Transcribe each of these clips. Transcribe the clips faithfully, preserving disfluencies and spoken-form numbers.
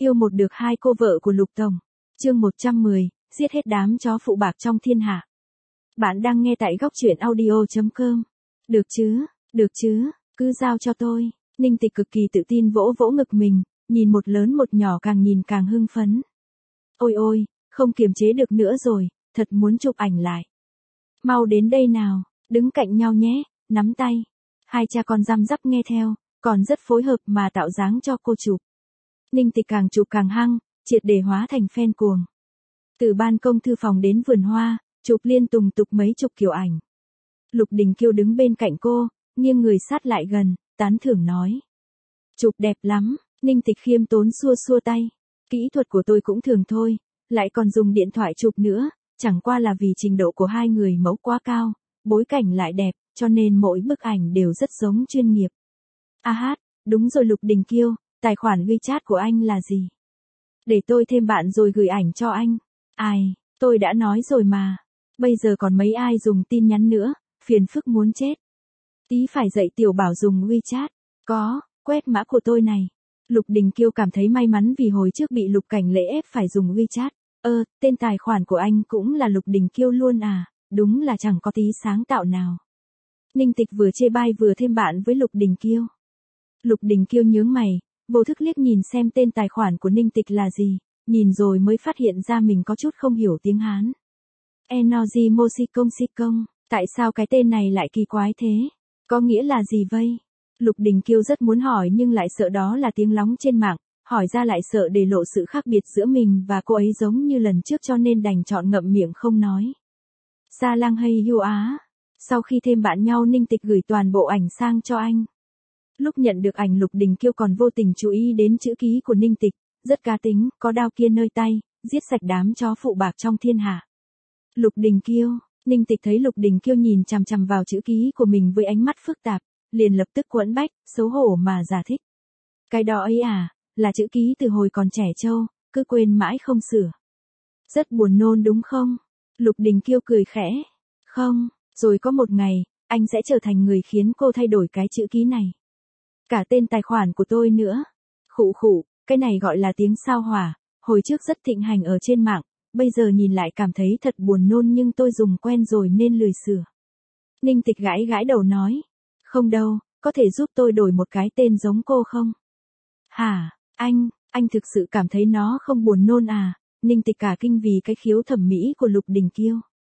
Yêu một được hai cô vợ của Lục Tổng. Chương một trăm mười, giết hết đám chó phụ bạc trong thiên hạ. Bạn đang nghe tại góc truyện audio chấm com. Được chứ, được chứ, cứ giao cho tôi. Ninh Tịch cực kỳ tự tin vỗ vỗ ngực mình, nhìn một lớn một nhỏ càng nhìn càng hưng phấn. Ôi ôi, không kiềm chế được nữa rồi, thật muốn chụp ảnh lại. Mau đến đây nào, đứng cạnh nhau nhé, nắm tay. Hai cha con răm rắp nghe theo, còn rất phối hợp mà tạo dáng cho cô chụp. Ninh Tịch càng chụp càng hăng, triệt để hóa thành fan cuồng. Từ ban công thư phòng đến vườn hoa, chụp liên tùng tục mấy chục kiểu ảnh. Lục Đình Kiêu đứng bên cạnh cô, nghiêng người sát lại gần, tán thưởng nói. Chụp đẹp lắm, Ninh Tịch khiêm tốn xua xua tay. Kỹ thuật của tôi cũng thường thôi, lại còn dùng điện thoại chụp nữa, chẳng qua là vì trình độ của hai người mẫu quá cao, bối cảnh lại đẹp, cho nên mỗi bức ảnh đều rất giống chuyên nghiệp. A hát, đúng rồi Lục Đình Kiêu, tài khoản WeChat của anh là gì? Để tôi thêm bạn rồi gửi ảnh cho anh. Ai, tôi đã nói rồi mà. Bây giờ còn mấy ai dùng tin nhắn nữa, phiền phức muốn chết. Tí phải dạy Tiểu Bảo dùng WeChat. Có, quét mã của tôi này. Lục Đình Kiêu cảm thấy may mắn vì hồi trước bị Lục Cảnh Lễ ép phải dùng WeChat. Ơ, tên tài khoản của anh cũng là Lục Đình Kiêu luôn à, đúng là chẳng có tí sáng tạo nào. Ninh Tịch vừa chê bai vừa thêm bạn với Lục Đình Kiêu. Lục Đình Kiêu nhướng mày, vô thức liếc nhìn xem tên tài khoản của Ninh Tịch là gì, nhìn rồi mới phát hiện ra mình có chút không hiểu tiếng Hán. Enoji Mosikong Sikong, tại sao cái tên này lại kỳ quái thế? Có nghĩa là gì vây? Lục Đình Kiêu rất muốn hỏi nhưng lại sợ đó là tiếng lóng trên mạng, hỏi ra lại sợ để lộ sự khác biệt giữa mình và cô ấy giống như lần trước cho nên đành chọn ngậm miệng không nói. Sa lang hay yu á. Sau khi thêm bạn nhau Ninh Tịch gửi toàn bộ ảnh sang cho anh. Lúc nhận được ảnh Lục Đình Kiêu còn vô tình chú ý đến chữ ký của Ninh Tịch, rất cá tính, có đao kia nơi tay, giết sạch đám chó phụ bạc trong thiên hạ. Lục Đình Kiêu, Ninh Tịch thấy Lục Đình Kiêu nhìn chằm chằm vào chữ ký của mình với ánh mắt phức tạp, liền lập tức quẫn bách, xấu hổ mà giải thích. Cái đó ấy à, là chữ ký từ hồi còn trẻ trâu, cứ quên mãi không sửa. Rất buồn nôn đúng không? Lục Đình Kiêu cười khẽ. Không, rồi có một ngày, anh sẽ trở thành người khiến cô thay đổi cái chữ ký này. Cả tên tài khoản của tôi nữa. Khụ khụ, cái này gọi là tiếng sao hỏa, hồi trước rất thịnh hành ở trên mạng, bây giờ nhìn lại cảm thấy thật buồn nôn nhưng tôi dùng quen rồi nên lười sửa. Ninh Tịch gãi gãi đầu nói. Không đâu, có thể giúp tôi đổi một cái tên giống cô không? Hả, anh, anh thực sự cảm thấy nó không buồn nôn à? Ninh Tịch cả kinh vì cái khiếu thẩm mỹ của Lục Đình Kiêu.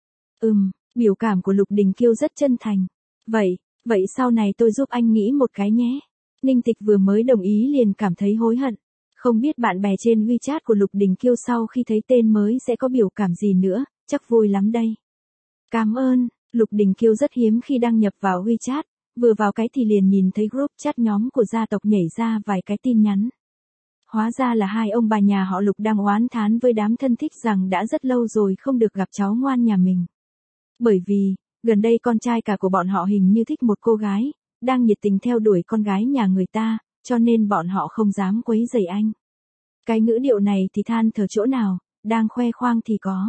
Ừm, biểu cảm của Lục Đình Kiêu rất chân thành. Vậy, vậy sau này tôi giúp anh nghĩ một cái nhé. Ninh Tịch vừa mới đồng ý liền cảm thấy hối hận. Không biết bạn bè trên WeChat của Lục Đình Kiêu sau khi thấy tên mới sẽ có biểu cảm gì nữa, chắc vui lắm đây. Cảm ơn, Lục Đình Kiêu rất hiếm khi đăng nhập vào WeChat, vừa vào cái thì liền nhìn thấy group chat nhóm của gia tộc nhảy ra vài cái tin nhắn. Hóa ra là hai ông bà nhà họ Lục đang oán thán với đám thân thích rằng đã rất lâu rồi không được gặp cháu ngoan nhà mình. Bởi vì, gần đây con trai cả của bọn họ hình như thích một cô gái, đang nhiệt tình theo đuổi con gái nhà người ta, cho nên bọn họ không dám quấy rầy anh. Cái ngữ điệu này thì than thở chỗ nào, đang khoe khoang thì có.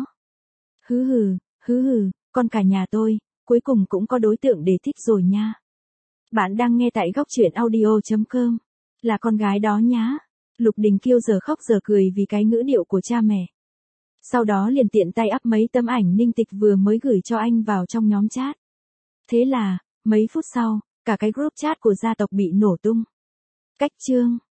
Hứ hừ, hứ hừ, con cả nhà tôi, cuối cùng cũng có đối tượng để thích rồi nha. Bạn đang nghe tại góc truyện audio chấm com. Là con gái đó nhá. Lục Đình Kiêu giờ khóc giờ cười vì cái ngữ điệu của cha mẹ. Sau đó liền tiện tay up mấy tấm ảnh Ninh Tịch vừa mới gửi cho anh vào trong nhóm chat. Thế là, mấy phút sau, cả cái group chat của gia tộc bị nổ tung. Cách chương.